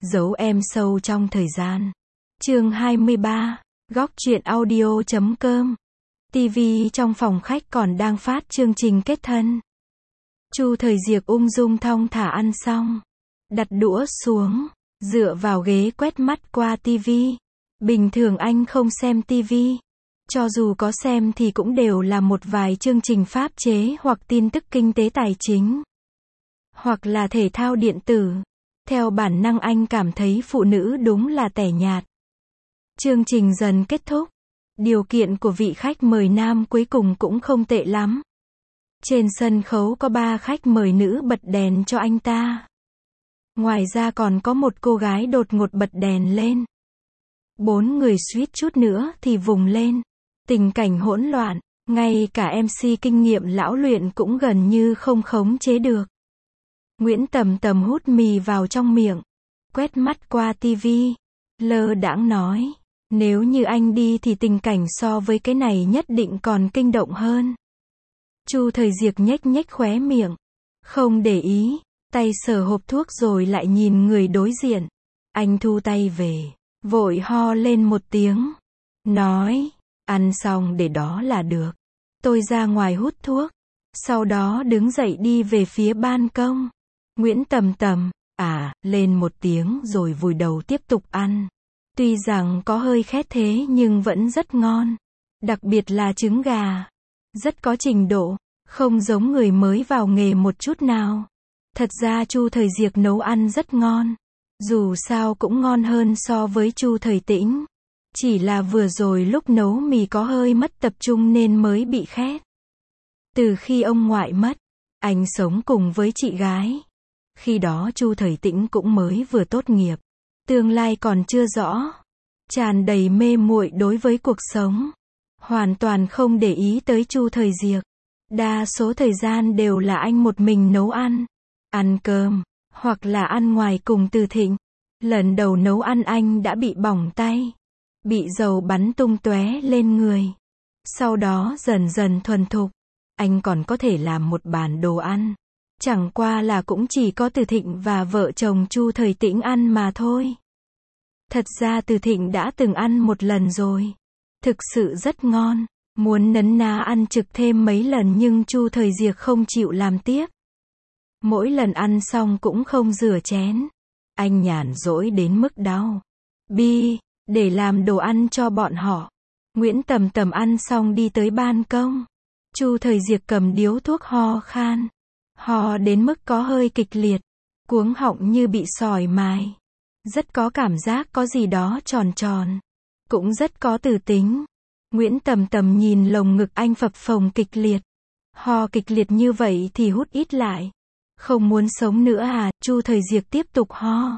Giấu em sâu trong thời gian. Chương 23. Góc truyện audio.com. TV trong phòng khách còn đang phát chương trình kết thân. Chu Thời Diệc ung dung thong thả ăn xong, đặt đũa xuống, dựa vào ghế quét mắt qua TV. Bình thường anh không xem TV. Cho dù có xem thì cũng đều là một vài chương trình pháp chế hoặc tin tức kinh tế tài chính, hoặc là thể thao điện tử. Theo bản năng anh cảm thấy phụ nữ đúng là tẻ nhạt. Chương trình dần kết thúc. Điều kiện của vị khách mời nam cuối cùng cũng không tệ lắm. Trên sân khấu có 3 khách mời nữ bật đèn cho anh ta. Ngoài ra còn có một cô gái đột ngột bật đèn lên. 4 người suýt chút nữa thì vùng lên. Tình cảnh hỗn loạn, ngay cả MC kinh nghiệm lão luyện cũng gần như không khống chế được. Nguyễn Tầm Tầm hút mì vào trong miệng, quét mắt qua TV, lơ đãng nói, nếu như anh đi thì tình cảnh so với cái này nhất định còn kinh động hơn. Chu Thời Diệc nhếch nhếch khóe miệng, không để ý, tay sờ hộp thuốc rồi lại nhìn người đối diện. Anh thu tay về, vội ho lên một tiếng, nói, ăn xong để đó là được. Tôi ra ngoài hút thuốc, sau đó đứng dậy đi về phía ban công. Nguyễn Tầm Tầm, lên một tiếng rồi vùi đầu tiếp tục ăn. Tuy rằng có hơi khét thế nhưng vẫn rất ngon. Đặc biệt là trứng gà. Rất có trình độ, không giống người mới vào nghề một chút nào. Thật ra Chu Thời Diệc nấu ăn rất ngon. Dù sao cũng ngon hơn so với Chu Thời Tĩnh. Chỉ là vừa rồi lúc nấu mì có hơi mất tập trung nên mới bị khét. Từ khi ông ngoại mất, anh sống cùng với chị gái. Khi đó Chu Thời Tĩnh cũng mới vừa tốt nghiệp, tương lai còn chưa rõ, tràn đầy mê muội đối với cuộc sống, hoàn toàn không để ý tới Chu Thời Diệc. Đa số thời gian đều là anh một mình nấu ăn cơm, hoặc là ăn ngoài cùng Từ Thịnh. Lần đầu nấu ăn anh đã bị bỏng tay, bị dầu bắn tung tóe lên người. Sau đó dần dần thuần thục, anh còn có thể làm một bàn đồ ăn. Chẳng qua là cũng chỉ có Từ Thịnh và vợ chồng Chu Thời Tĩnh ăn mà thôi. Thật ra Từ Thịnh đã từng ăn một lần rồi. Thực sự rất ngon. Muốn nấn ná ăn trực thêm mấy lần nhưng Chu Thời Diệc không chịu làm tiếp. Mỗi lần ăn xong cũng không rửa chén. Anh nhàn rỗi đến mức đau bi, để làm đồ ăn cho bọn họ. Nguyễn Tầm Tầm ăn xong đi tới ban công. Chu Thời Diệc cầm điếu thuốc ho khan. Ho đến mức có hơi kịch liệt, cuống họng như bị sỏi mài. Rất có cảm giác có gì đó tròn tròn. Cũng rất có từ tính. Nguyễn Tầm Tầm nhìn lồng ngực anh phập phồng kịch liệt. Ho kịch liệt như vậy thì hút ít lại. Không muốn sống nữa à? Chu Thời Diệc tiếp tục ho.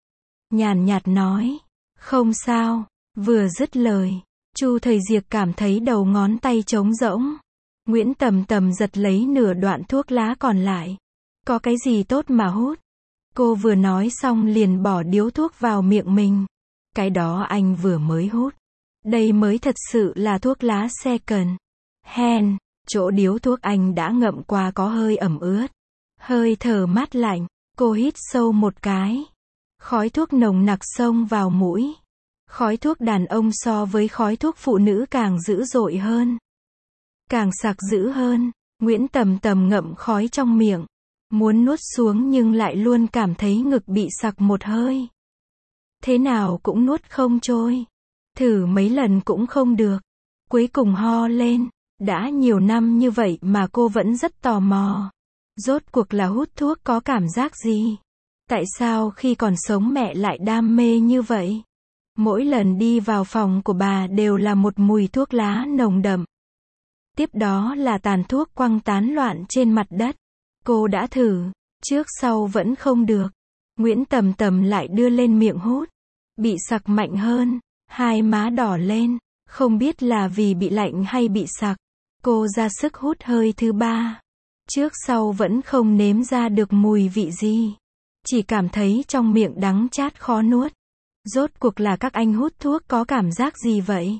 Nhàn nhạt nói, không sao. Vừa dứt lời, Chu Thời Diệc cảm thấy đầu ngón tay trống rỗng. Nguyễn Tầm Tầm giật lấy nửa đoạn thuốc lá còn lại. Có cái gì tốt mà hút? Cô vừa nói xong liền bỏ điếu thuốc vào miệng mình. Cái đó anh vừa mới hút. Đây mới thật sự là thuốc lá second hand. Chỗ điếu thuốc anh đã ngậm qua có hơi ẩm ướt. Hơi thở mát lạnh. Cô hít sâu một cái. Khói thuốc nồng nặc xông vào mũi. Khói thuốc đàn ông so với khói thuốc phụ nữ càng dữ dội hơn. Càng sặc dữ hơn. Nguyễn Tầm Tầm ngậm khói trong miệng. Muốn nuốt xuống nhưng lại luôn cảm thấy ngực bị sặc một hơi. Thế nào cũng nuốt không trôi. Thử mấy lần cũng không được. Cuối cùng ho lên. Đã nhiều năm như vậy mà cô vẫn rất tò mò. Rốt cuộc là hút thuốc có cảm giác gì? Tại sao khi còn sống mẹ lại đam mê như vậy? Mỗi lần đi vào phòng của bà đều là một mùi thuốc lá nồng đậm. Tiếp đó là tàn thuốc quăng tán loạn trên mặt đất. Cô đã thử, trước sau vẫn không được. Nguyễn Tầm Tầm lại đưa lên miệng hút. Bị sặc mạnh hơn, hai má đỏ lên, không biết là vì bị lạnh hay bị sặc. Cô ra sức hút hơi thứ 3. Trước sau vẫn không nếm ra được mùi vị gì. Chỉ cảm thấy trong miệng đắng chát khó nuốt. Rốt cuộc là các anh hút thuốc có cảm giác gì vậy?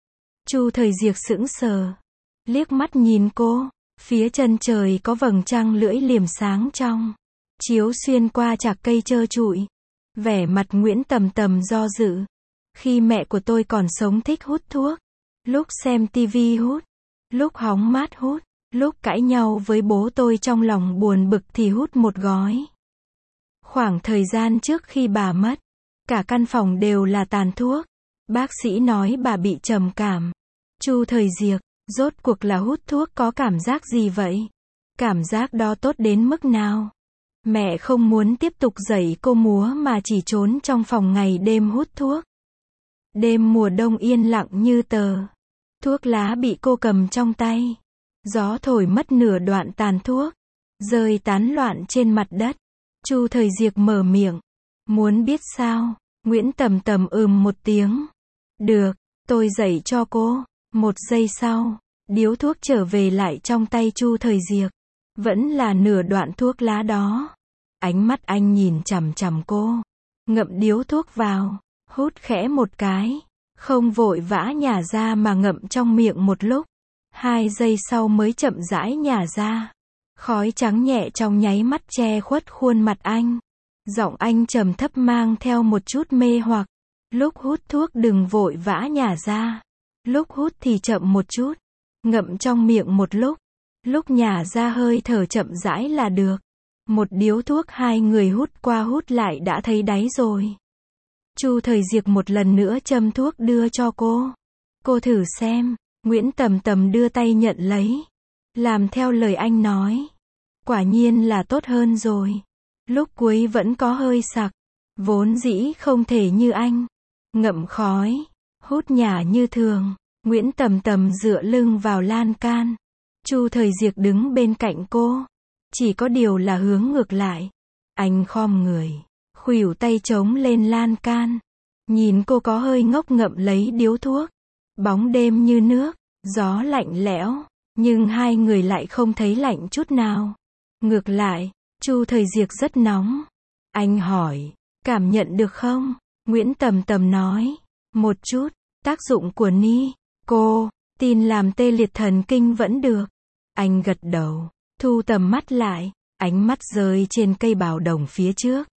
Chu Thời Diệc sững sờ. Liếc mắt nhìn cô. Phía chân trời có vầng trăng lưỡi liềm sáng trong. Chiếu xuyên qua chạc cây trơ trụi. Vẻ mặt Nguyễn Tầm Tầm do dự. Khi mẹ của tôi còn sống thích hút thuốc. Lúc xem tivi hút. Lúc hóng mát hút. Lúc cãi nhau với bố tôi trong lòng buồn bực thì hút một gói. Khoảng thời gian trước khi bà mất, cả căn phòng đều là tàn thuốc. Bác sĩ nói bà bị trầm cảm. Chu Thời Diệc, rốt cuộc là hút thuốc có cảm giác gì vậy? Cảm giác đó tốt đến mức nào? Mẹ không muốn tiếp tục dạy cô múa mà chỉ trốn trong phòng ngày đêm hút thuốc. Đêm mùa đông yên lặng như tờ. Thuốc lá bị cô cầm trong tay. Gió thổi mất nửa đoạn tàn thuốc, rơi tán loạn trên mặt đất. Chu Thời Diệc mở miệng. Muốn biết sao? Nguyễn Tầm Tầm một tiếng. Được, tôi dạy cho cô. Một giây sau, điếu thuốc trở về lại trong tay Chu Thời Diệc. Vẫn là nửa đoạn thuốc lá đó. Ánh mắt anh nhìn chằm chằm cô. Ngậm điếu thuốc vào, hút khẽ một cái. Không vội vã nhả ra mà ngậm trong miệng một lúc. 2 giây sau mới chậm rãi nhả ra. Khói trắng nhẹ trong nháy mắt che khuất khuôn mặt anh. Giọng anh trầm thấp mang theo một chút mê hoặc. Lúc hút thuốc đừng vội vã nhả ra. Lúc hút thì chậm một chút. Ngậm trong miệng một lúc. Lúc nhả ra hơi thở chậm rãi là được. Một điếu thuốc hai người hút qua hút lại đã thấy đáy rồi. Chu Thời Diệc một lần nữa châm thuốc đưa cho cô. Cô thử xem. Nguyễn Tầm Tầm đưa tay nhận lấy. Làm theo lời anh nói. Quả nhiên là tốt hơn rồi. Lúc cuối vẫn có hơi sặc. Vốn dĩ không thể như anh. Ngậm khói. Hút nhả như thường. Nguyễn Tầm Tầm dựa lưng vào lan can. Chu Thời Diệc đứng bên cạnh cô. Chỉ có điều là hướng ngược lại. Anh khom người. Khuỷu tay chống lên lan can. Nhìn cô có hơi ngốc ngậm lấy điếu thuốc. Bóng đêm như nước. Gió lạnh lẽo. Nhưng hai người lại không thấy lạnh chút nào. Ngược lại, Chu Thời Diệc rất nóng. Anh hỏi, cảm nhận được không? Nguyễn Tầm Tầm nói, một chút, tác dụng của ni, cô, tin làm tê liệt thần kinh vẫn được. Anh gật đầu, thu tầm mắt lại, ánh mắt rơi trên cây bào đồng phía trước.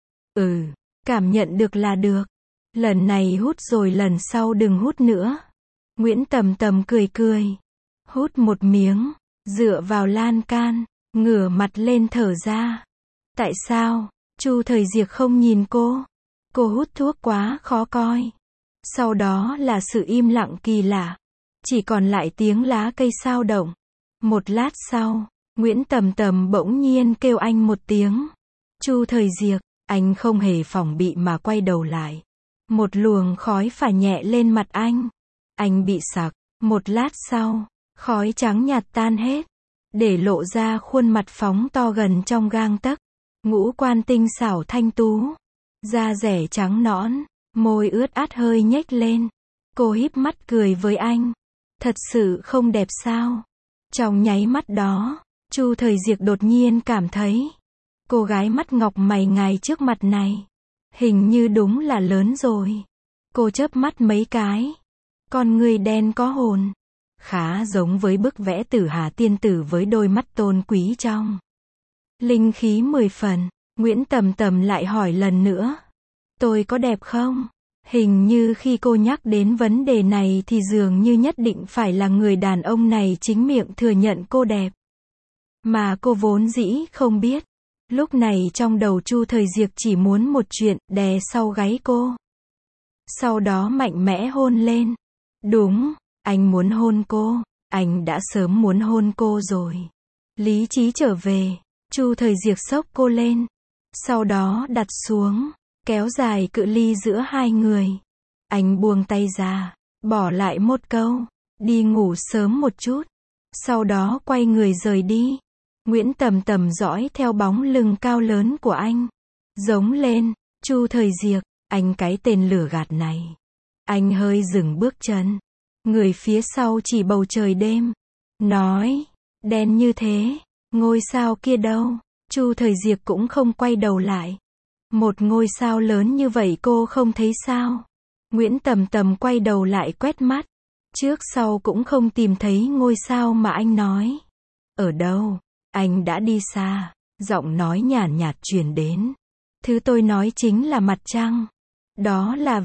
Cảm nhận được là được. Lần này hút rồi lần sau đừng hút nữa. Nguyễn Tầm Tầm cười cười. Hút một miếng, dựa vào lan can, ngửa mặt lên thở ra. Tại sao? Chu Thời Diệc không nhìn cô. Cô hút thuốc quá khó coi. Sau đó là sự im lặng kỳ lạ. Chỉ còn lại tiếng lá cây xao động. Một lát sau, Nguyễn Tầm Tầm bỗng nhiên kêu anh một tiếng. Chu Thời Diệc, anh không hề phòng bị mà quay đầu lại. Một luồng khói phả nhẹ lên mặt anh. Anh bị sặc. Một lát sau, khói trắng nhạt tan hết. Để lộ ra khuôn mặt phóng to gần trong gang tấc. Ngũ quan tinh xảo thanh tú. Da dẻ trắng nõn. Môi ướt át hơi nhếch lên. Cô híp mắt cười với anh. Thật sự không đẹp sao? Trong nháy mắt đó, Chu Thời Diệc đột nhiên cảm thấy. Cô gái mắt ngọc mày ngài trước mặt này. Hình như đúng là lớn rồi. Cô chớp mắt mấy cái. Con người đen có hồn. Khá giống với bức vẽ Tử Hà tiên tử với đôi mắt tôn quý trong. Linh khí 10 phần. Nguyễn Tầm Tầm lại hỏi lần nữa. Tôi có đẹp không? Hình như khi cô nhắc đến vấn đề này thì dường như nhất định phải là người đàn ông này chính miệng thừa nhận cô đẹp. Mà cô vốn dĩ không biết. Lúc này trong đầu Chu Thời Diệc chỉ muốn một chuyện, đè sau gáy cô. Sau đó mạnh mẽ hôn lên. Đúng, anh muốn hôn cô. Anh đã sớm muốn hôn cô rồi. Lý trí trở về. Chu Thời Diệc xốc cô lên. Sau đó đặt xuống. Kéo dài cự ly giữa hai người. Anh buông tay ra. Bỏ lại một câu. Đi ngủ sớm một chút. Sau đó quay người rời đi. Nguyễn Tầm Tầm dõi theo bóng lưng cao lớn của anh. Giống lên. Chu Thời Diệc. Anh cái tên lửa gạt này. Anh hơi dừng bước chân. Người phía sau chỉ bầu trời đêm. Nói. Đen như thế. Ngôi sao kia đâu? Chu Thời Diệc cũng không quay đầu lại. Một ngôi sao lớn như vậy cô không thấy sao? Nguyễn Tầm Tầm quay đầu lại quét mắt. Trước sau cũng không tìm thấy ngôi sao mà anh nói. Ở đâu? Anh đã đi xa. Giọng nói nhàn nhạt truyền đến. Thứ tôi nói chính là mặt trăng. Đó là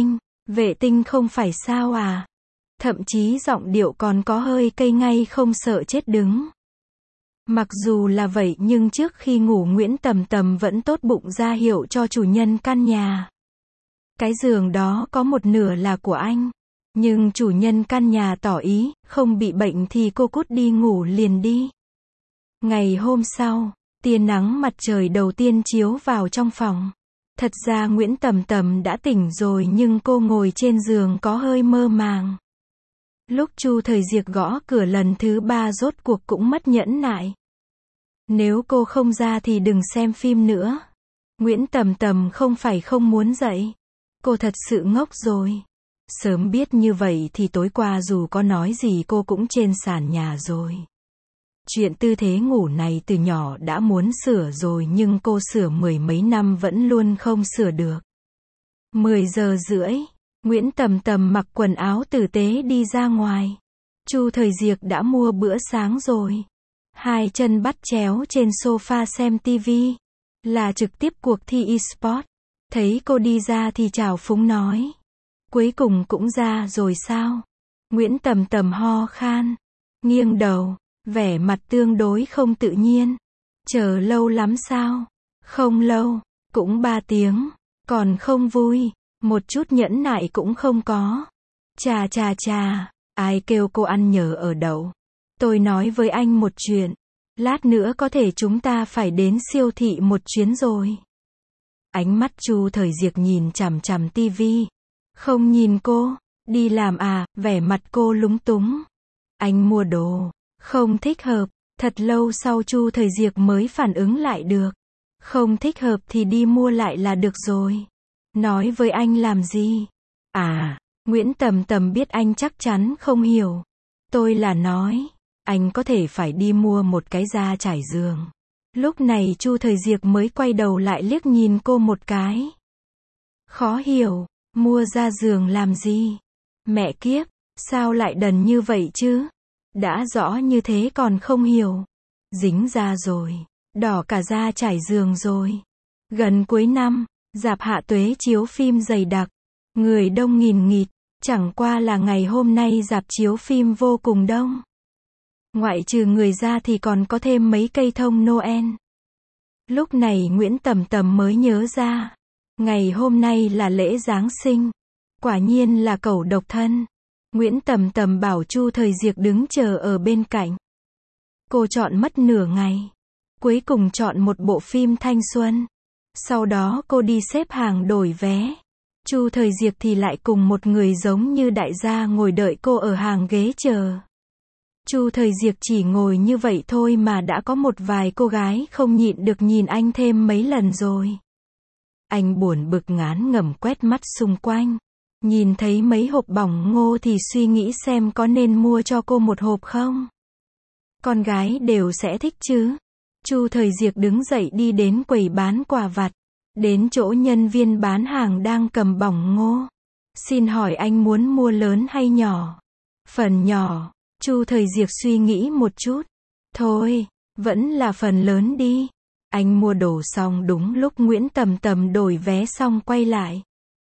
vệ tinh không phải sao à? Thậm chí giọng điệu còn có hơi cay ngay không sợ chết đứng. Mặc dù là vậy nhưng trước khi ngủ Nguyễn Tầm Tầm vẫn tốt bụng ra hiệu cho chủ nhân căn nhà. Cái giường đó có một nửa là của anh. Nhưng chủ nhân căn nhà tỏ ý, không bị bệnh thì cô cút đi ngủ liền đi. Ngày hôm sau, tia nắng mặt trời đầu tiên chiếu vào trong phòng. Thật ra Nguyễn Tầm Tầm đã tỉnh rồi nhưng cô ngồi trên giường có hơi mơ màng. Lúc Chu Thời Diệc gõ cửa lần thứ 3 rốt cuộc cũng mất nhẫn nại. Nếu cô không ra thì đừng xem phim nữa. Nguyễn Tầm Tầm không phải không muốn dậy. Cô thật sự ngốc rồi. Sớm biết như vậy thì tối qua dù có nói gì cô cũng trên sàn nhà rồi. Chuyện tư thế ngủ này từ nhỏ đã muốn sửa rồi nhưng cô sửa mười mấy năm vẫn luôn không sửa được. 10 giờ rưỡi, Nguyễn Tầm Tầm mặc quần áo tử tế đi ra ngoài. Chu Thời Diệc đã mua bữa sáng rồi. Hai chân bắt chéo trên sofa xem tivi. Là trực tiếp cuộc thi e-sport. Thấy cô đi ra thì chào phúng nói. Cuối cùng cũng ra rồi sao? Nguyễn Tầm Tầm ho khan. Nghiêng đầu. Vẻ mặt tương đối không tự nhiên. Chờ lâu lắm sao? Không lâu. Cũng 3 tiếng. Còn không vui. Một chút nhẫn nại cũng không có. Chà chà chà. Ai kêu cô ăn nhờ ở đậu? Tôi nói với anh một chuyện. Lát nữa có thể chúng ta phải đến siêu thị một chuyến rồi. Ánh mắt Chu Thời Diệc nhìn chằm chằm tivi. Không nhìn cô. Đi làm à? Vẻ mặt cô lúng túng. Anh mua đồ. Không thích hợp. Thật lâu sau Chu Thời Diệc mới phản ứng lại được. Không thích hợp thì đi mua lại là được rồi. Nói với anh làm gì? À, Nguyễn Tầm Tầm biết anh chắc chắn không hiểu. Tôi là nói, anh có thể phải đi mua một cái da trải giường. Lúc này Chu Thời Diệc mới quay đầu lại liếc nhìn cô một cái. Khó hiểu, mua da giường làm gì? Mẹ kiếp, sao lại đần như vậy chứ? Đã rõ như thế còn không hiểu. Dính da rồi, đỏ cả da trải giường rồi. Gần cuối năm, rạp Hạ Tuế chiếu phim dày đặc. Người đông nghìn nghịt, chẳng qua là ngày hôm nay rạp chiếu phim vô cùng đông. Ngoại trừ người ra thì còn có thêm mấy cây thông Noel. Lúc này Nguyễn Tầm Tầm mới nhớ ra. Ngày hôm nay là lễ Giáng sinh. Quả nhiên là cẩu độc thân. Nguyễn Tầm Tầm bảo Chu Thời Diệc đứng chờ ở bên cạnh. Cô chọn mất nửa ngày. Cuối cùng chọn một bộ phim thanh xuân. Sau đó cô đi xếp hàng đổi vé. Chu Thời Diệc thì lại cùng một người giống như đại gia ngồi đợi cô ở hàng ghế chờ. Chu Thời Diệc chỉ ngồi như vậy thôi mà đã có một vài cô gái không nhịn được nhìn anh thêm mấy lần rồi. Anh buồn bực ngán ngẩm quét mắt xung quanh. Nhìn thấy mấy hộp bỏng ngô thì suy nghĩ xem có nên mua cho cô một hộp không. Con gái đều sẽ thích chứ. Chu Thời Diệc đứng dậy đi đến quầy bán quà vặt. Đến chỗ nhân viên bán hàng đang cầm bỏng ngô. Xin hỏi anh muốn mua lớn hay nhỏ? Phần nhỏ. Chu Thời Diệc suy nghĩ một chút. Thôi, vẫn là phần lớn đi. Anh mua đồ xong đúng lúc Nguyễn Tầm Tầm đổi vé xong quay lại.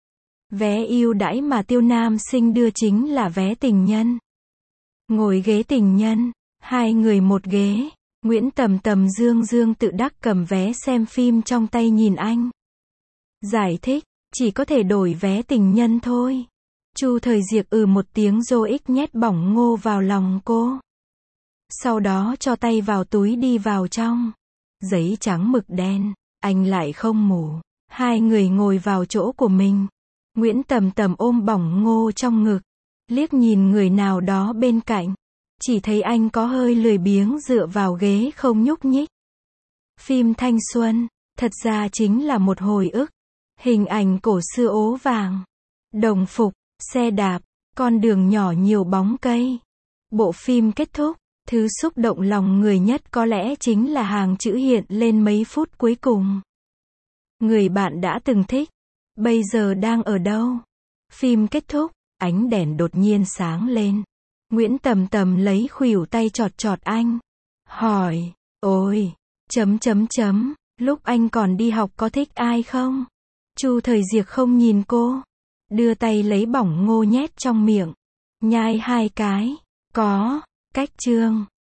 Vé ưu đãi mà Tiêu Nam Sinh đưa chính là vé tình nhân. Ngồi ghế tình nhân, hai người một ghế. Nguyễn Tầm Tầm dương dương tự đắc cầm vé xem phim trong tay nhìn anh. Giải thích, chỉ có thể đổi vé tình nhân thôi. Chu Thời Diệc một tiếng rồi nhét bỏng ngô vào lòng cô. Sau đó cho tay vào túi đi vào trong. Giấy trắng mực đen, anh lại không mù. Hai người ngồi vào chỗ của mình. Nguyễn Tầm Tầm ôm bỏng ngô trong ngực. Liếc nhìn người nào đó bên cạnh. Chỉ thấy anh có hơi lười biếng dựa vào ghế không nhúc nhích. Phim thanh xuân, thật ra chính là một hồi ức. Hình ảnh cổ xưa ố vàng. Đồng phục, xe đạp, con đường nhỏ nhiều bóng cây. Bộ phim kết thúc, thứ xúc động lòng người nhất có lẽ chính là hàng chữ hiện lên mấy phút cuối cùng. Người bạn đã từng thích, bây giờ đang ở đâu? Phim kết thúc, ánh đèn đột nhiên sáng lên. Nguyễn Tầm Tầm lấy khuỷu tay chọt chọt anh. Hỏi, ôi, Lúc anh còn đi học có thích ai không? Chu Thời Diệc không nhìn cô. Đưa tay lấy bỏng ngô nhét trong miệng. Nhai 2 cái. Có. Cách chương